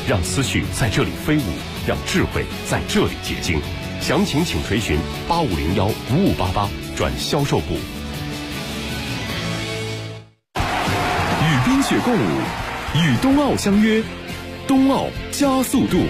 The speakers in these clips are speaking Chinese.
让思绪在这里飞舞，让智慧在这里结晶。详情请垂询8501-5588转销售部。 与冰雪共舞，与冬奥相约，冬奥加速度。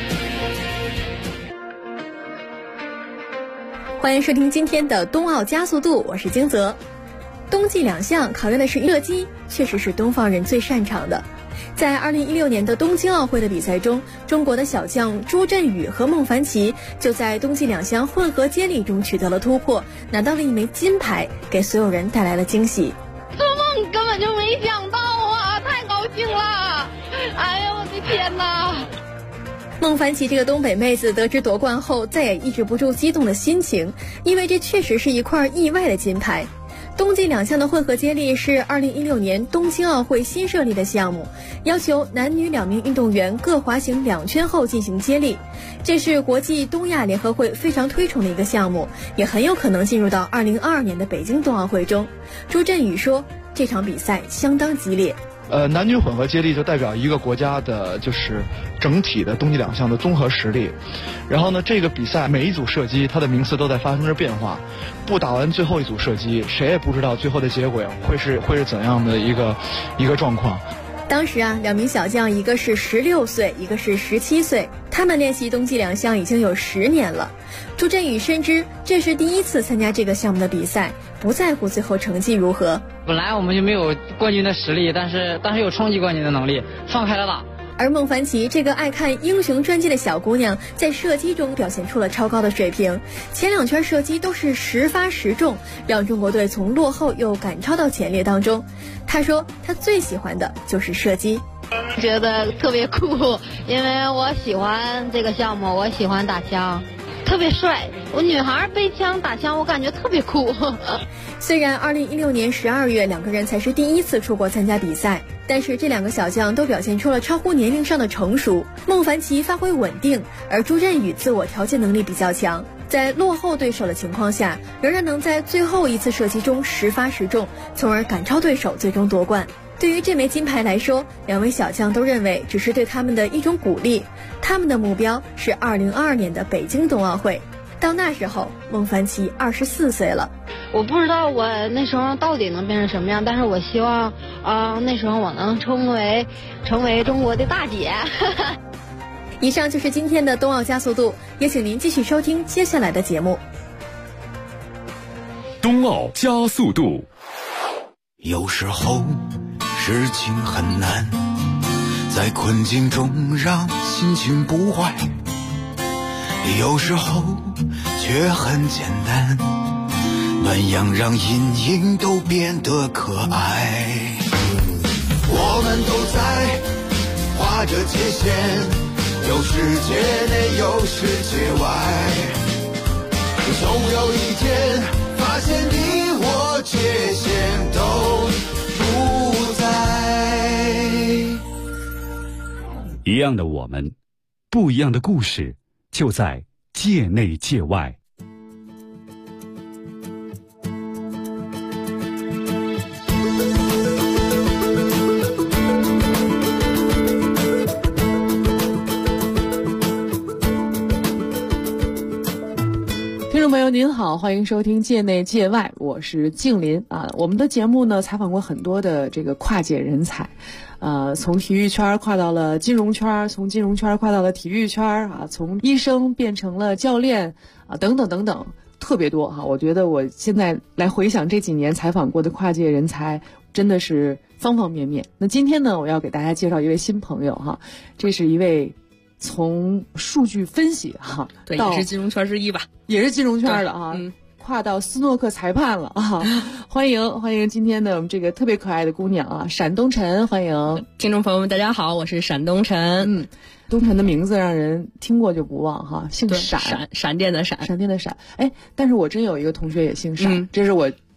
欢迎收听今天的冬奥加速度，我是金泽。冬季两项考验的是射击，确实是东方人最擅长的。在2016年的东京奥会的比赛中，中国的小将朱振宇和孟凡奇就在冬季两项混合接力中取得了突破，拿到了一枚金牌，给所有人带来了惊喜。 做梦根本就没想到啊，太高兴了！哎呀，我的天哪！ 孟凡奇这个东北妹子得知夺冠后，再也抑制不住激动的心情，因为这确实是一块意外的金牌。冬季两项的混合接力是2016年东京奥会新设立的项目，要求男女2名运动员各滑行2圈后进行接力。这是国际东亚联合会非常推崇的一个项目，也很有可能进入到2022年的北京冬奥会中。朱振宇说，这场比赛相当激烈。 男女混合接力就代表一个国家的就是整体的冬季两项的综合实力。然后呢，这个比赛每一组射击它的名次都在发生着变化，不打完最后一组射击，谁也不知道最后的结果会是怎样的一个状况。 当时啊，2名小将，一个是16岁，一个是17岁，他们练习冬季两项已经有10年了。朱振宇深知这是第一次参加这个项目的比赛，不在乎最后成绩如何。 本来我们就没有冠军的实力，但是有冲击冠军的能力，放开了打。 而孟凡奇这个爱看英雄传记的小姑娘，在射击中表现出了超高的水平，前2圈射击都是10发10中，让中国队从落后又赶超到前列当中。她说她最喜欢的就是射击， 觉得特别酷，因为我喜欢这个项目，我喜欢打枪，特别帅。我女孩背枪打枪，我感觉特别酷。 虽然2016年12月2个人才是第一次出国参加比赛，但是这2个小将都表现出了超乎年龄上的成熟。孟凡奇发挥稳定，而朱振宇自我调节能力比较强，在落后对手的情况下，仍然能在最后一次射击中10发10中，从而赶超对手，最终夺冠。对于这枚金牌来说，2位小将都认为只是对他们的一种鼓励，他们的目标是2022年的北京冬奥会。到那时候，孟凡奇24岁了。 我不知道我那时候到底能变成什么样，但是我希望那时候我能成为中国的大姐。 以上就是今天的冬奥加速度，也请您继续收听接下来的节目。 冬奥加速度。 有时候事情很难，在困境中让心情不坏，有时候却很简单，暖阳让阴影都变得可爱。我们都在画着界限，有世界内有世界外，总有一天发现你我界限都不在。 一样的我们，不一样的故事，就在界内界外。 听众朋友您好，欢迎收听界内界外，我是静林啊。我们的节目呢采访过很多的这个跨界人才，从体育圈跨到了金融圈，从金融圈跨到了体育圈啊，从医生变成了教练啊，等等等等，特别多哈。我觉得我现在来回想这几年采访过的跨界人才，真的是方方面面。那今天呢，我要给大家介绍一位新朋友哈，这是一位从数据分析哈， 对，也是金融圈之一吧， 也是金融圈的哈，跨到斯诺克裁判了啊！欢迎今天的我们这个特别可爱的姑娘啊，闪东晨，欢迎听众朋友们，大家好，我是闪东晨。 东晨的名字让人听过就不忘哈，姓闪， 闪电的闪， 闪电的闪。哎，但是我真有一个同学也姓闪，这是我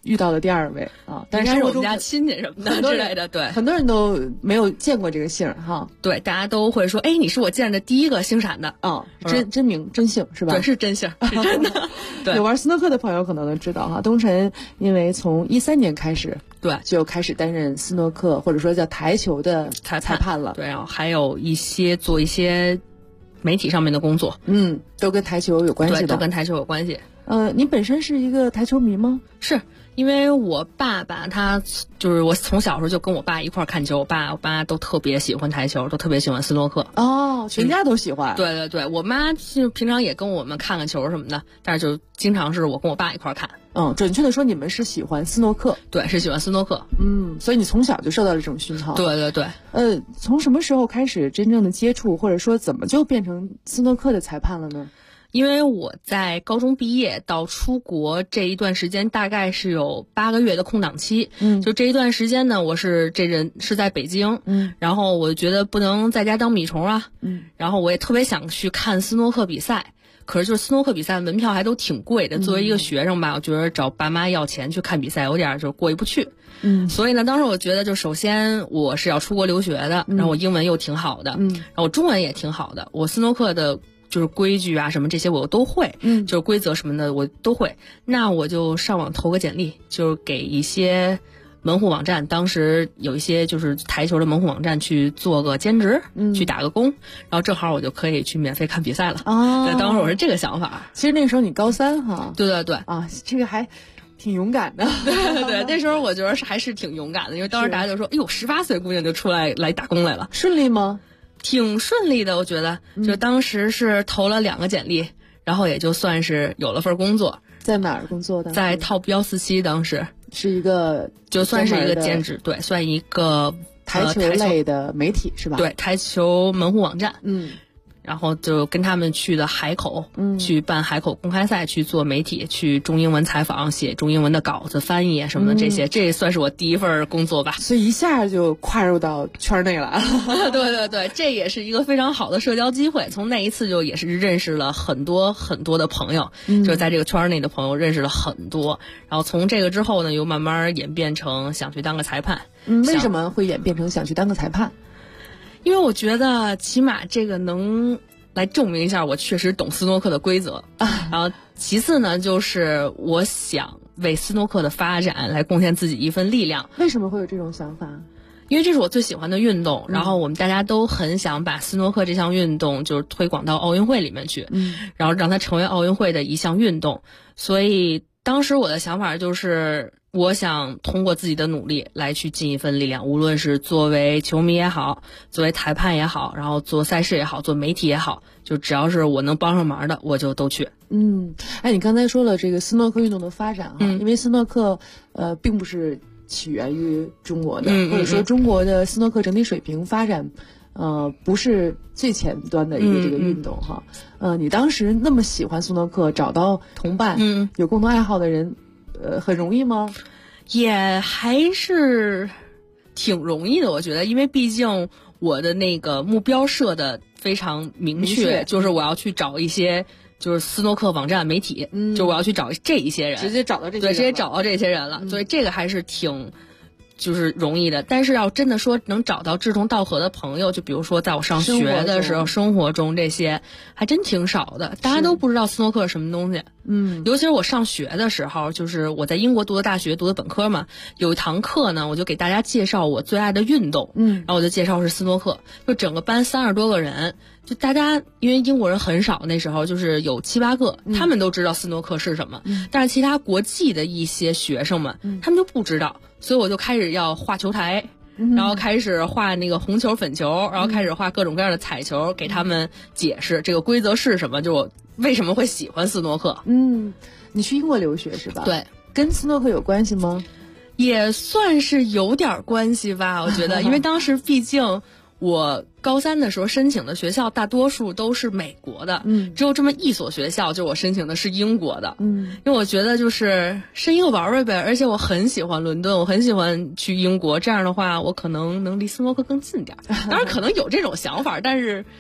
遇到的第2位啊，但是应该是我们家亲戚什么的之类的，对， 很多人都没有见过这个姓哈。 对，大家都会说，哎，你是我见的第一个姓闪的啊，真名真姓是吧？ 对，是真姓，是真的。对， 有玩斯诺克的朋友可能都知道哈，东晨因为从13年开始， 对， 就开始担任斯诺克或者说叫台球的裁判了。 对，然后还有做一些媒体上面的工作， 都跟台球有关系的， 对，都跟台球有关系。 你本身是一个台球迷吗？ 是。因为我爸爸他就是我从小时候就跟我爸一块看球，我爸都特别喜欢台球，都特别喜欢斯诺克。 哦，全家都喜欢。 对对对，我妈就平常也跟我们看看球什么的，但是就经常是我跟我爸一块看。 准确的说，你们是喜欢斯诺克。 对，是喜欢斯诺克。 所以你从小就受到了这种熏陶。 对对对。 从什么时候开始真正的接触，或者说怎么就变成斯诺克的裁判了呢？ 因为我在高中毕业到出国这一段时间大概是有8个月的空档期，就这一段时间呢，我是在北京，然后我觉得不能在家当米虫啊，然后我也特别想去看斯诺克比赛，可是就是斯诺克比赛门票还都挺贵的，作为一个学生吧，我觉得找爸妈要钱去看比赛有点就过意不去，所以呢，当时我觉得就首先我是要出国留学的，然后我英文又挺好的，然后我中文也挺好的，我斯诺克的就是规矩啊什么这些我都会，就是规则什么的我都会。那我就上网投个简历，就是给一些门户网站，当时有一些就是台球的门户网站去做个兼职，去打个工，然后正好我就可以去免费看比赛了。对，当时我是这个想法。 其实那个时候你高3哈。 对对对。 这个还挺勇敢的。 对对对，那时候我觉得还是挺勇敢的，因为当时大家就说，哎呦，18岁姑娘就出来打工来了。 顺利吗？ 挺顺利的，我觉得，就当时是投了2个简历，然后也就算是有了份工作。 在哪儿工作的？ 在 Top 147，当时是一个就算是一个兼职，对，算一个台球类的媒体是吧？ 对，台球门户网站。然后就跟他们去的海口，去办海口公开赛，去做媒体，去中英文采访，写中英文的稿子、翻译什么的这些，这算是我第一份工作吧。 所以一下就跨入到圈内了。 对对对，这也是一个非常好的社交机会。从那一次就也是认识了很多很多的朋友，就是在这个圈内的朋友认识了很多。然后从这个之后呢，又慢慢演变成想去当个裁判。 为什么会演变成想去当个裁判？ 因为我觉得起码这个能来证明一下我确实懂斯诺克的规则，然后其次呢，就是我想为斯诺克的发展来贡献自己一份力量。 为什么会有这种想法？ 因为这是我最喜欢的运动，然后我们大家都很想把斯诺克这项运动就是推广到奥运会里面去，然后让它成为奥运会的一项运动。所以当时我的想法就是我想通过自己的努力来去尽一份力量，无论是作为球迷也好，作为裁判也好，然后做赛事也好，做媒体也好，就只要是我能帮上忙的我就都去。 你刚才说了这个斯诺克运动的发展因为斯诺克并不是起源于中国的，或者说中国的斯诺克整体水平发展不是最前端的一个这个运动哈。你当时那么喜欢斯诺克，找到同伴有共同爱好的人很容易吗？ 也还是挺容易的，我觉得，因为毕竟我的那个目标设的非常明确，就是我要去找一些就是斯诺克网站媒体，就我要去找这一些人， 直接找到这些人， 对，直接找到这些人了，所以这个还是挺就是容易的。但是要真的说能找到志同道合的朋友，就比如说在我上学的时候，生活中这些还真挺少的，大家都不知道斯诺克是什么东西。尤其是我上学的时候，就是我在英国读的大学，读的本科嘛，有一堂课呢，我就给大家介绍我最爱的运动，然后我就介绍是斯诺克，就整个班30多个人，就大家因为英国人很少，那时候就是有7、8个，他们都知道斯诺克是什么，但是其他国际的一些学生们，他们就不知道，所以我就开始要画球台。然后开始画那个红球粉球，然后开始画各种各样的彩球，给他们解释这个规则是什么，就我为什么会喜欢斯诺克。 你去英国留学是吧？ 对， 跟斯诺克有关系吗？ 也算是有点关系吧，我觉得，因为当时毕竟我高3的时候申请的学校大多数都是美国的，只有这么一所学校，就我申请的是英国的，因为我觉得就是申一个玩玩呗，而且我很喜欢伦敦，我很喜欢去英国，这样的话我可能能离斯诺克更近点。当然可能有这种想法，但是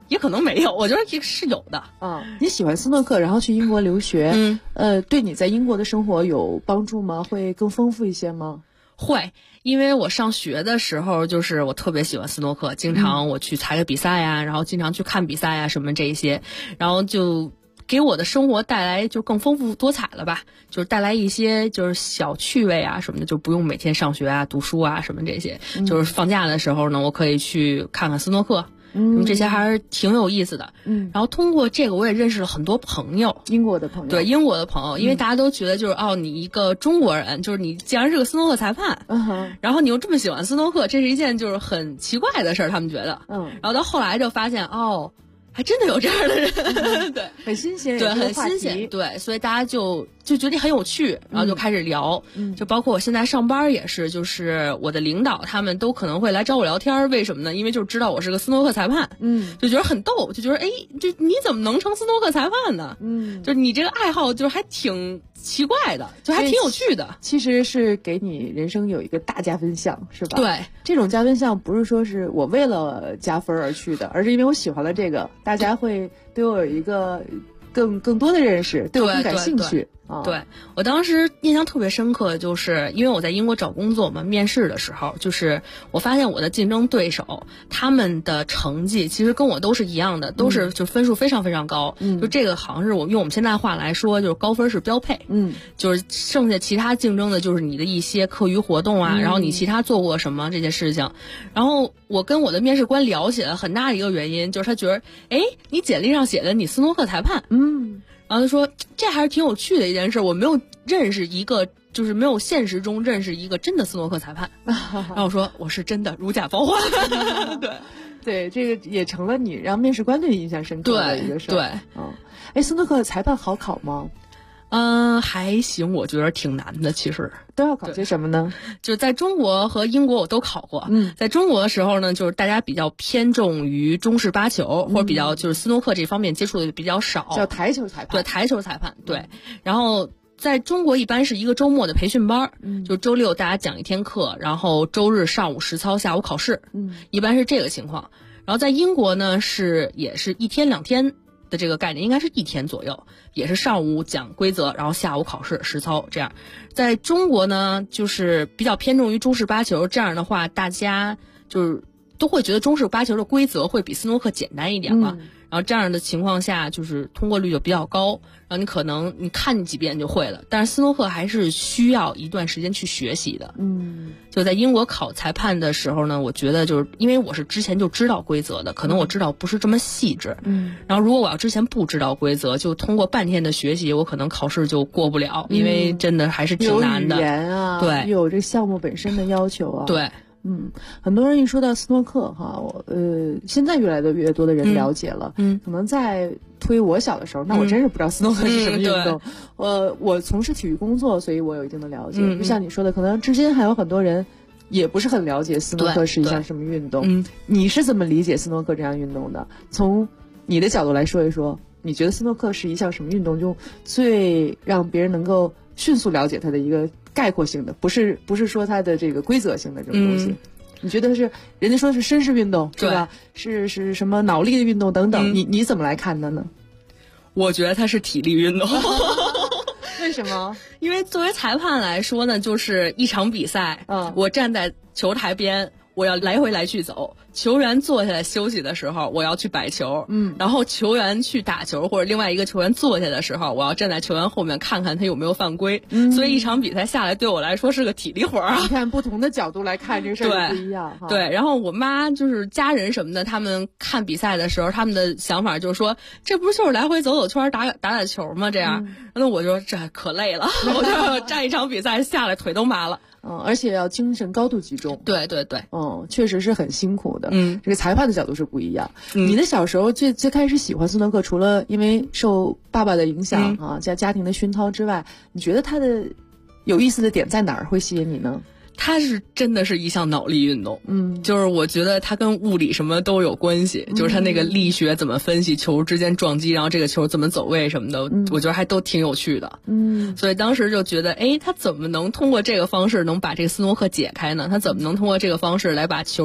也可能没有，我觉得也是有的。 你喜欢斯诺克，然后去英国留学，对你在英国的生活有帮助吗？会更丰富一些吗？ 会，因为我上学的时候就是我特别喜欢斯诺克，经常我去参加比赛呀，然后经常去看比赛呀什么这一些，然后就给我的生活带来就更丰富多彩了吧，就是带来一些就是小趣味啊什么的，就不用每天上学啊读书啊什么这些，就是放假的时候呢，我可以去看看斯诺克。这些还是挺有意思的。然后通过这个我也认识了很多朋友， 英国的朋友。 对，英国的朋友，因为大家都觉得就是你一个中国人，就是你既然是个斯诺克裁判，然后你又这么喜欢斯诺克，这是一件就是很奇怪的事儿，他们觉得。然后到后来就发现还真的有这样的人，对， 很新鲜， 对，很新鲜，对，所以大家就觉得很有趣，然后就开始聊，就包括我现在上班也是，就是我的领导他们都可能会来找我聊天，为什么呢？因为就知道我是个斯诺克裁判，就觉得很逗，就觉得这你怎么能成斯诺克裁判呢？就你这个爱好就是还挺奇怪的，就还挺有趣的， 其实是给你人生有一个大加分项，是吧？ 对， 这种加分项不是说是我为了加分而去的，而是因为我喜欢了这个，大家会对我有一个更多的认识，对我更感兴趣。 对，我当时印象特别深刻，就是因为我在英国找工作嘛，面试的时候，就是我发现我的竞争对手他们的成绩其实跟我都是一样的，都是就分数非常非常高，就这个好像是用我们现在话来说，就是高分是标配，就是剩下其他竞争的就是你的一些课余活动啊，然后你其他做过什么这些事情，然后我跟我的面试官聊起来，很大的一个原因就是他觉得，你简历上写的你斯诺克裁判，然后他说这还是挺有趣的一件事，我没有认识一个，就是没有现实中认识一个真的斯诺克裁判。然后我说我是真的如假包换。 对，这个也成了你让面试官对你印象深刻的一个事儿。对，斯诺克裁判好考吗？ 还行，我觉得挺难的。其实都要考些什么呢？ 就在中国和英国我都考过。在中国的时候呢，就是大家比较偏重于中式八球，或者比较就是斯诺克这方面接触的比较少， 叫台球裁判。 对，台球裁判。对，然后在中国一般是一个周末的培训班，就周六大家讲一天课，然后周日上午实操，下午考试，一般是这个情况。然后在英国呢也是1天2天的这个概念，应该是1天左右，也是上午讲规则，然后下午考试实操这样。在中国呢，就是比较偏重于中式八球，这样的话大家就是都会觉得中式八球的规则会比斯诺克简单一点嘛。然后这样的情况下，就是通过率就比较高，然后你可能你看几遍就会了。但是斯诺克还是需要一段时间去学习的。就在英国考裁判的时候呢，我觉得就是因为我是之前就知道规则的，可能我知道不是这么细致。然后如果我要之前不知道规则，就通过半天的学习，我可能考试就过不了，因为真的还是挺难的。 有语言啊， 对， 有这项目本身的要求啊， 对。 很多人一说到斯诺克哈，现在越来越多的人了解了。可能在推我小的时候，那我真是不知道斯诺克是什么运动。我从事体育工作，所以我有一定的了解。就像你说的，可能至今还有很多人也不是很了解斯诺克是一项什么运动。你是怎么理解斯诺克这项运动的？从你的角度来说一说，你觉得斯诺克是一项什么运动，就最让别人能够迅速了解它的一个概括性的，不是说它的这个规则性的这种东西。你觉得是人家说是绅士运动是吧？是什么脑力的运动等等，你怎么来看的呢？ 我觉得它是体力运动。 为什么？ 因为作为裁判来说呢，就是一场比赛，我站在球台边，我要来回来去走，球员坐下来休息的时候，我要去摆球，然后球员去打球或者另外一个球员坐下的时候，我要站在球员后面看看他有没有犯规。所以一场比赛下来对我来说是个体力活啊。 你看不同的角度来看这个事儿不一样。 对，然后我妈就是家人什么的，他们看比赛的时候，他们的想法就是说，这不是就是来回走走圈打球吗？这样，那我说这可累了，我就站一场比赛下来腿都麻了。 而且要精神高度集中。 对， 确实是很辛苦的。这个裁判的角度是不一样。你的小时候最开始喜欢斯诺克，除了因为受爸爸的影响加家庭的熏陶之外，你觉得它的有意思的点在哪儿会吸引你呢？ 它是真的是一项脑力运动，就是我觉得它跟物理什么都有关系，就是它那个力学怎么分析球之间撞击，然后这个球怎么走位什么的，我觉得还都挺有趣的。所以当时就觉得，他怎么能通过这个方式能把这个斯诺克解开呢？他怎么能通过这个方式来把球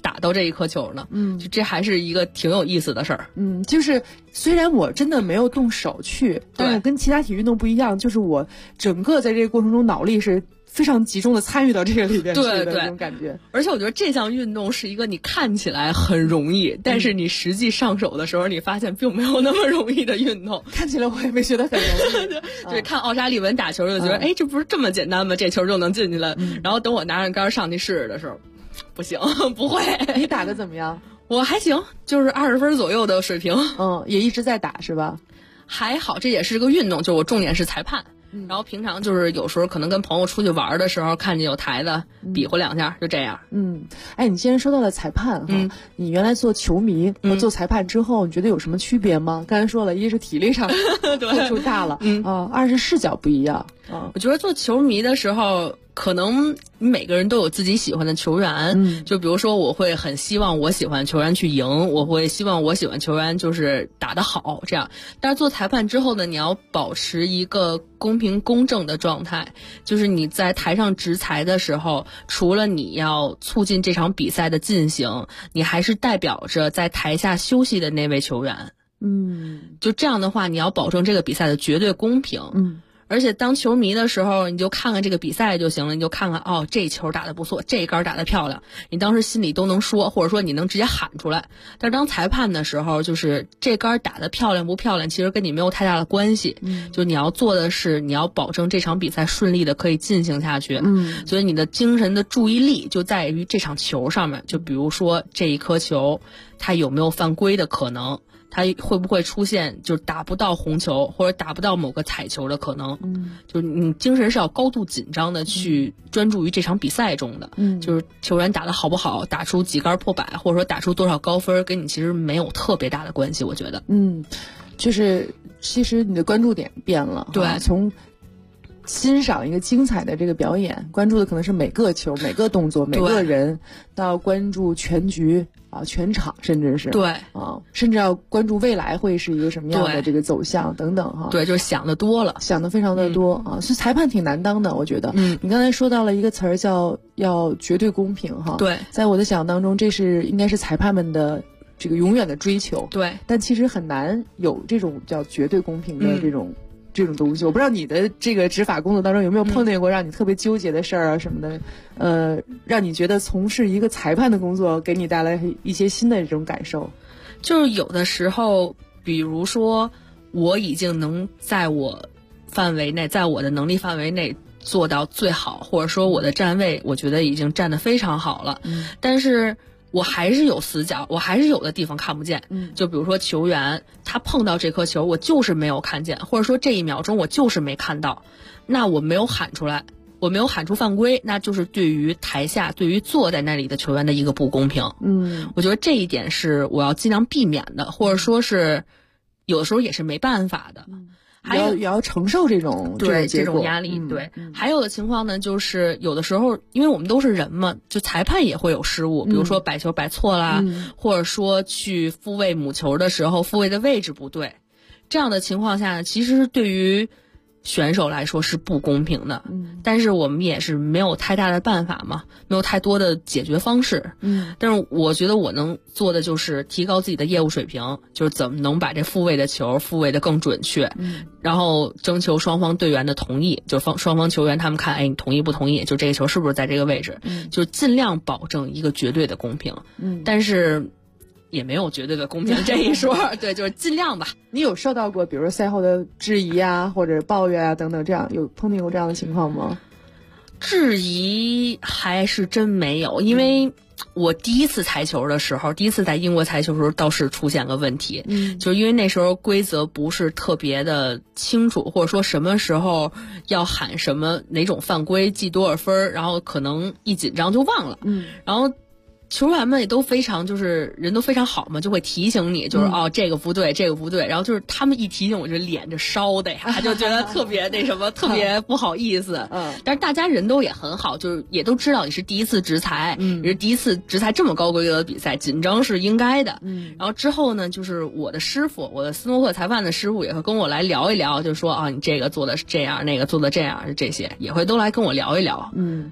打到这一颗球呢？就这还是一个挺有意思的事儿。 就是虽然我真的没有动手去，但是跟其他体育运动不一样，就是我整个在这个过程中脑力是非常集中的参与到这个里边去的那种感觉。 而且我觉得这项运动是一个你看起来很容易，但是你实际上手的时候，你发现并没有那么容易的运动。 看起来我也没觉得很容易。 对，看奥沙利文打球就觉得，哎，这不是这么简单吗？这球就能进去了。然后等我拿着杆上去试的时候，不行，不会。 你打得怎么样？ 我还行，就是20分左右的水平。 也一直在打是吧？ 还好，这也是个运动，就我重点是裁判。然后平常就是有时候可能跟朋友出去玩的时候，看见有台子比划2下，就这样。 哎，你既然说到了裁判哈，你原来做球迷和做裁判之后，你觉得有什么区别吗？刚才说了，一是体力上付出大了，二是视角不一样。 我觉得做球迷的时候，可能每个人都有自己喜欢的球员，就比如说我会很希望我喜欢球员去赢，我会希望我喜欢球员就是打得好这样。但是做裁判之后呢，你要保持一个公平公正的状态，就是你在台上执裁的时候，除了你要促进这场比赛的进行，你还是代表着在台下休息的那位球员。就这样的话，你要保证这个比赛的绝对公平。而且当球迷的时候，你就看看这个比赛就行了，你就看看这球打得不错，这杆打得漂亮，你当时心里都能说，或者说你能直接喊出来。但是当裁判的时候，就是这杆打得漂亮不漂亮，其实跟你没有太大的关系。就你要做的是，你要保证这场比赛顺利的可以进行下去。所以你的精神的注意力就在于这场球上面。就比如说这一颗球，它有没有犯规的可能？它会不会出现就是打不到红球或者打不到某个彩球的可能？就是你精神是要高度紧张的去专注于这场比赛中的。就是球员打得好不好，打出几杆破百，或者说打出多少高分，跟你其实没有特别大的关系，我觉得。 就是其实你的关注点变了。 对， 从欣赏一个精彩的这个表演，关注的可能是每个球、每个动作、每个人，到关注全局全场，甚至是甚至要关注未来会是一个什么样的这个走向等等哈。 对，就是想得多了， 想得非常的多所以裁判挺难当的，我觉得。你刚才说到了一个词儿叫要绝对公平哈。 对， 在我的想象当中，这是应该是裁判们的这个永远的追求。 对， 但其实很难有这种叫绝对公平的这种东西。我不知道你的这个执法工作当中有没有碰见过让你特别纠结的事儿什么的，让你觉得从事一个裁判的工作给你带来一些新的这种感受。 就是有的时候，比如说我已经能在我范围内，在我的能力范围内做到最好，或者说我的站位我觉得已经站得非常好了，但是我还是有死角，我还是有的地方看不见。就比如说球员他碰到这颗球，我就是没有看见，或者说这1秒钟我就是没看到，那我没有喊出来，我没有喊出犯规，那就是对于台下，对于坐在那里的球员的一个不公平。我觉得这一点是我要尽量避免的，或者说是有的时候也是没办法的。 也要承受这种压力。对，还有的情况呢，就是有的时候，因为我们都是人嘛，就裁判也会有失误，比如说摆球摆错啦，或者说去复位母球的时候，复位的位置不对，这样的情况下呢，其实对于选手来说是不公平的。但是我们也是没有太大的办法嘛，没有太多的解决方式。但是我觉得我能做的就是提高自己的业务水平，就是怎么能把这复位的球复位的更准确，然后征求双方队员的同意，就双方球员他们看，哎，你同意不同意？就这个球是不是在这个位置？就尽量保证一个绝对的公平。但是也没有绝对的公平这一说。对，就是尽量吧。 你有受到过比如说赛后的质疑啊，或者抱怨啊等等，这样有碰见过这样的情况吗？ 质疑还是真没有，因为我第一次裁球的时候，第一次在英国裁球的时候倒是出现个问题，就是因为那时候规则不是特别的清楚，或者说什么时候要喊什么哪种犯规记多少分，然后可能一紧张就忘了，然后球员们也都非常就是人都非常好嘛，就会提醒你，就是这个不对这个不对，然后就是他们一提醒我就脸就烧的呀，就觉得特别那什么特别不好意思。但是大家人都也很好，就是也都知道你是第一次执裁，也是第一次执裁这么高规格的比赛，紧张是应该的。然后之后呢，就是我的师傅，我的斯诺克裁判的师傅也会跟我来聊一聊，就说你这个做的是这样，那个做的这样，这些也会都来跟我聊一聊。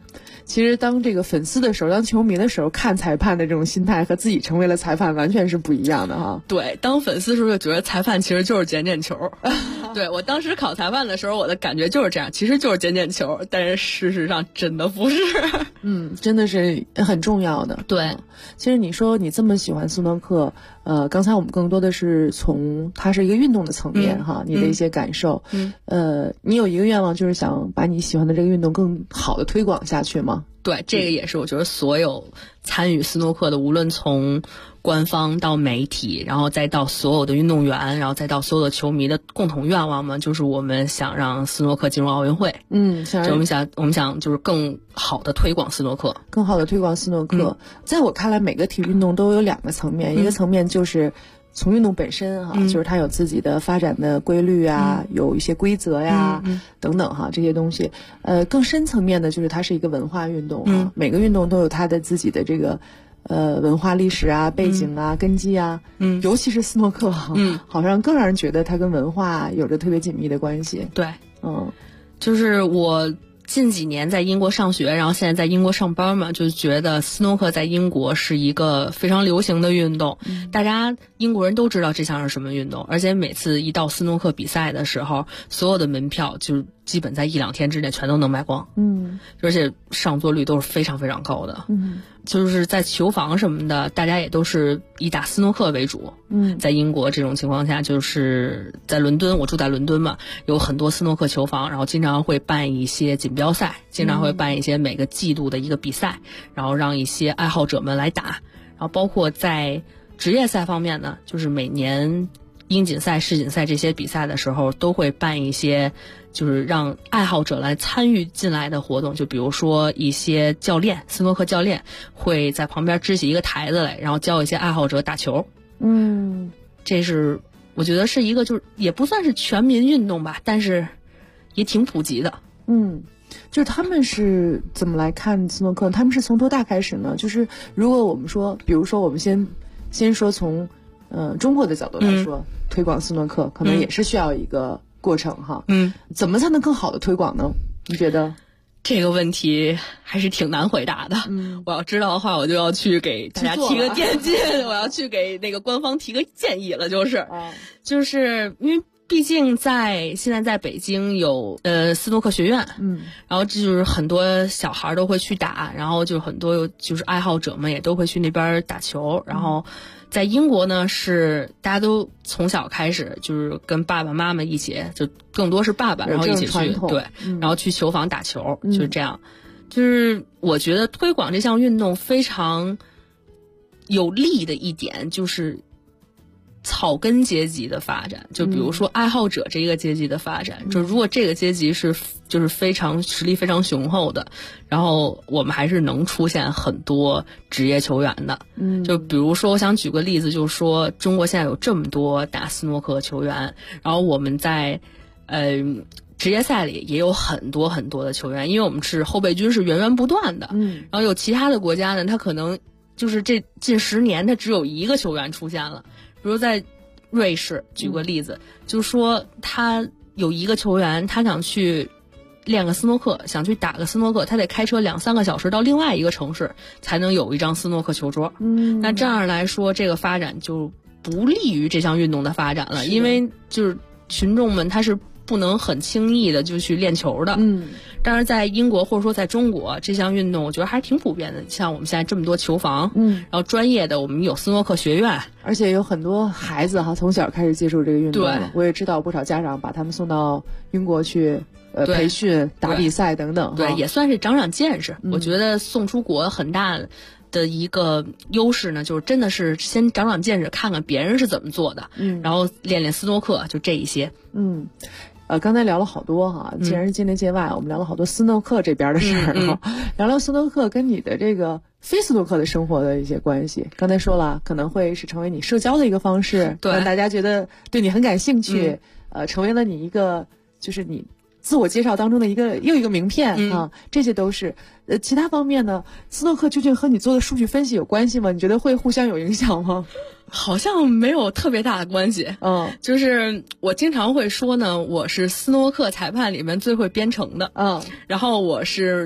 其实当这个粉丝的时候，当球迷的时候，看裁判的这种心态和自己成为了裁判完全是不一样的哈。 对，当粉丝的时候就觉得裁判其实就是捡捡球。对，我当时考裁判的时候，我的感觉就是这样，其实就是捡捡球，但是事实上真的不是。 真的是很重要的。 对， 其实你说你这么喜欢斯诺克，刚才我们更多的是从它是一个运动的层面哈，你的一些感受。你有一个愿望，就是想把你喜欢的这个运动更好的推广下去吗？ 对，这个也是我觉得所有参与斯诺克的，无论从官方到媒体，然后再到所有的运动员，然后再到所有的球迷的共同愿望嘛，就是我们想让斯诺克进入奥运会。我们想就是更好的推广斯诺克， 更好的推广斯诺克。在我看来，每个体育运动都有两个层面，一个层面就是从运动本身哈，就是它有自己的发展的规律啊，有一些规则呀，等等哈，这些东西。更深层面的就是它是一个文化运动啊，每个运动都有它的自己的这个文化历史啊、背景啊、根基啊。尤其是斯诺克哈，好像更让人觉得它跟文化有着特别紧密的关系。 对，就是我近几年在英国上学，然后现在在英国上班嘛，就觉得斯诺克在英国是一个非常流行的运动，大家英国人都知道这项是什么运动，而且每次一到斯诺克比赛的时候，所有的门票就基本在1-2天之内全都能卖光，而且上座率都是非常非常高的，就是在球房什么的，大家也都是以打斯诺克为主。在英国这种情况下，就是在伦敦，我住在伦敦嘛，有很多斯诺克球房，然后经常会办一些锦标赛，经常会办一些每个季度的一个比赛，然后让一些爱好者们来打。然后包括在职业赛方面呢，就是每年英锦赛、世锦赛这些比赛的时候，都会办一些就是让爱好者来参与进来的活动，就比如说一些教练，斯诺克教练会在旁边支起一个台子来，然后教一些爱好者打球。这是我觉得是一个就是也不算是全民运动吧，但是也挺普及的。 就是他们是怎么来看斯诺克？他们是从多大开始呢？就是如果我们说，比如说我们先说从中国的角度来说，推广斯诺克可能也是需要一个过程哈。怎么才能更好的推广呢？你觉得？ 这个问题还是挺难回答的。我要知道的话，我就要去给大家提个建议，我要去给那个官方提个建议了，就是因为毕竟现在在北京有斯诺克学院，然后这就是很多小孩都会去打，然后就很多就是爱好者们也都会去那边打球，然后在英国呢是大家都从小开始就是跟爸爸妈妈一起，就更多是爸爸，然后一起去对，然后去球房打球，就是这样。就是我觉得推广这项运动非常有利的一点就是草根阶级的发展，就比如说爱好者这一个阶级的发展，就如果这个阶级就是非常实力非常雄厚的，然后我们还是能出现很多职业球员的。就比如说我想举个例子，就是说中国现在有这么多打斯诺克球员，然后我们在职业赛里也有很多很多的球员，因为我们是后备军是源源不断的，然后有其他的国家呢，他可能就是这近10年他只有一个球员出现了。比如在瑞士举个例子，就是说他有一个球员，他想去练个斯诺克，想去打个斯诺克，他得开车2-3个小时到另外一个城市才能有一张斯诺克球桌。那这样来说，这个发展就不利于这项运动的发展了，因为就是群众们他是不能很轻易的就去练球的。但是在英国或者说在中国，这项运动我觉得还是挺普遍的，像我们现在这么多球房，然后专业的我们有斯诺克学院， 而且有很多孩子哈从小开始接触这个运动了。我也知道不少家长把他们送到英国去培训、打比赛等等。 对，也算是长见识。我觉得送出国很大的一个优势呢，就是真的是先长见识，看看别人是怎么做的，然后练练斯诺克，就这一些。 刚才聊了好多哈，既然是境内界外，我们聊了好多斯诺克这边的事儿哈，聊聊斯诺克跟你的这个非斯诺克的生活的一些关系。刚才说了，可能会是成为你社交的一个方式，让大家觉得对你很感兴趣，成为了你一个就是你自我介绍当中的又一个名片啊，这些都是。其他方面呢，斯诺克究竟和你做的数据分析有关系吗？你觉得会互相有影响吗？ 好像没有特别大的关系。就是我经常会说呢，我是斯诺克裁判里面最会编程的。然后我是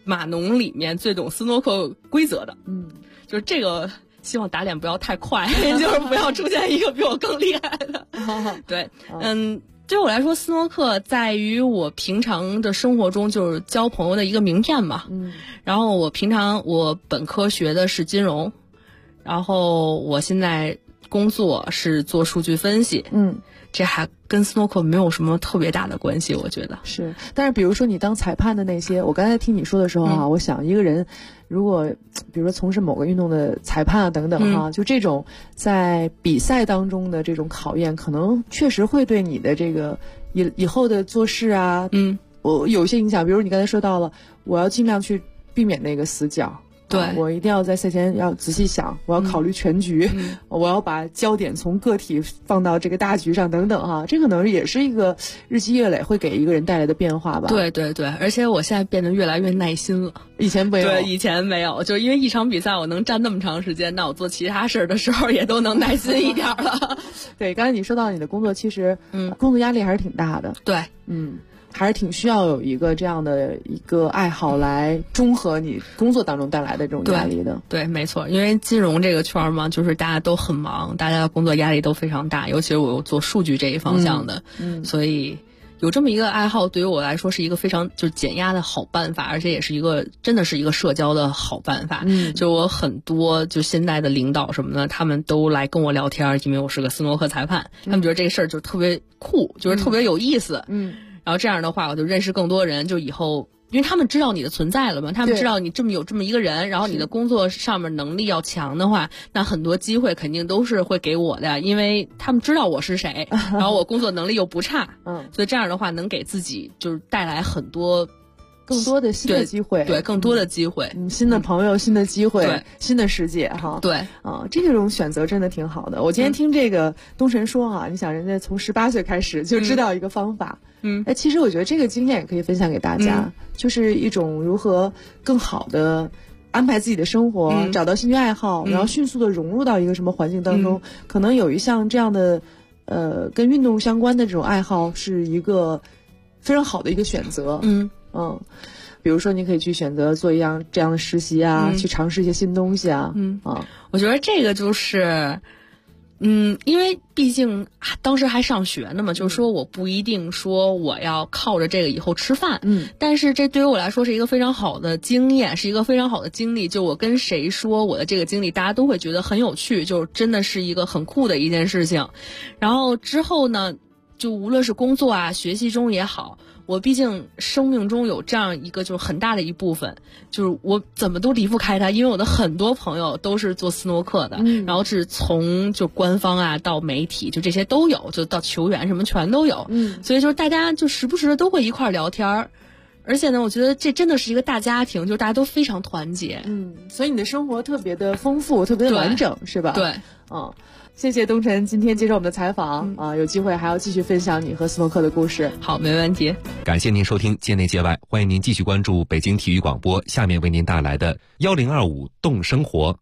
码农里面最懂斯诺克规则的。就是这个希望打脸不要太快，就是不要出现一个比我更厉害的。对，对我来说，斯诺克在于我平常的生活中就是交朋友的一个名片嘛。然后我本科学的是金融，然后我现在工作是做数据分析。这还跟斯诺克没有什么特别大的关系，我觉得是。但是比如说你当裁判的那些，我刚才听你说的时候啊，我想一个人如果比如说从事某个运动的裁判啊等等哈，就这种在比赛当中的这种考验，可能确实会对你的这个以后的做事啊，我有一些影响。比如你刚才说到了，我要尽量去避免那个死角。对，我一定要在赛前要仔细想，我要考虑全局，我要把焦点从个体放到这个大局上等等哈，这可能也是一个日积月累会给一个人带来的变化吧。对对对，而且我现在变得越来越耐心了，以前没有。对，以前没有，就因为一场比赛我能站那么长时间，那我做其他事儿的时候也都能耐心一点了。对，刚才你说到你的工作，其实工作压力还是挺大的。对，还是挺需要有一个这样的一个爱好来中和你工作当中带来的这种压力的。对，没错，因为金融这个圈嘛，就是大家都很忙，大家的工作压力都非常大，尤其是我做数据这一方向的，所以有这么一个爱好对于我来说是一个非常就是减压的好办法，而且也是一个真的是一个社交的好办法。就我很多就现在的领导什么的，他们都来跟我聊天，因为我是个斯诺克裁判，他们觉得这个事儿就特别酷，就是特别有意思。然后这样的话，我就认识更多人，就以后，因为他们知道你的存在了嘛，他们知道你有这么一个人，然后你的工作上面能力要强的话，那很多机会肯定都是会给我的，因为他们知道我是谁，然后我工作能力又不差，所以这样的话能给自己就是带来很多。更多的新的机会，对，更多的机会，新的朋友，新的机会，对，新的世界哈，对啊，这种选择真的挺好的。我今天听这个东神说啊，你想人家从18岁开始就知道一个方法，其实我觉得这个经验也可以分享给大家，就是一种如何更好的安排自己的生活，找到兴趣爱好，然后迅速的融入到一个什么环境当中，可能有一项这样的跟运动相关的这种爱好是一个非常好的一个选择。比如说你可以去选择做这样的实习啊，去尝试一些新东西啊。我觉得这个就是因为毕竟当时还上学呢嘛，就是说我不一定说我要靠着这个以后吃饭，但是这对于我来说是一个非常好的经验，是一个非常好的经历。就我跟谁说我的这个经历，大家都会觉得很有趣，就真的是一个很酷的一件事情。然后之后呢，就无论是工作啊、学习中也好，我毕竟生命中有这样一个就是很大的一部分，就是我怎么都离不开它，因为我的很多朋友都是做斯诺克的，然后是从就官方啊到媒体，就这些都有，就到球员什么全都有，所以就是大家就时不时的都会一块聊天，而且呢，我觉得这真的是一个大家庭，就大家都非常团结，所以你的生活特别的丰富，特别的完整，是吧？对，谢谢东辰今天接受我们的采访啊，有机会还要继续分享你和斯诺克的故事。好，没问题。 感谢您收听界内界外，欢迎您继续关注北京体育广播，下面为您带来的1025动生活。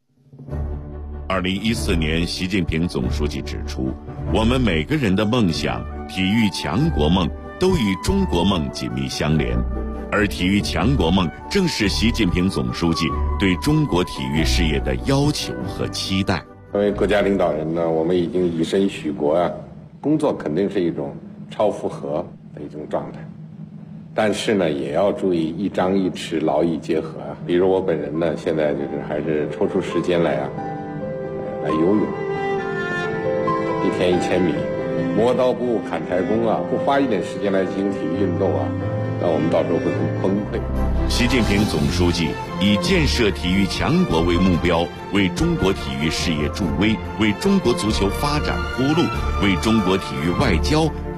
2014年，习近平总书记指出，我们每个人的梦想、体育强国梦都与中国梦紧密相连，而体育强国梦正是习近平总书记对中国体育事业的要求和期待。 作为国家领导人呢，我们已经以身许国啊，工作肯定是一种超负荷的一种状态，但是呢，也要注意一张一弛，劳逸结合啊。比如我本人呢，现在就是还是抽出时间来游泳，一天1000米，磨刀不误砍柴工啊，不花一点时间来进行体育运动啊，那我们到时候会很崩溃。 习近平总书记以建设体育强国为目标，为中国体育事业助威，为中国足球发展铺路，为中国体育外交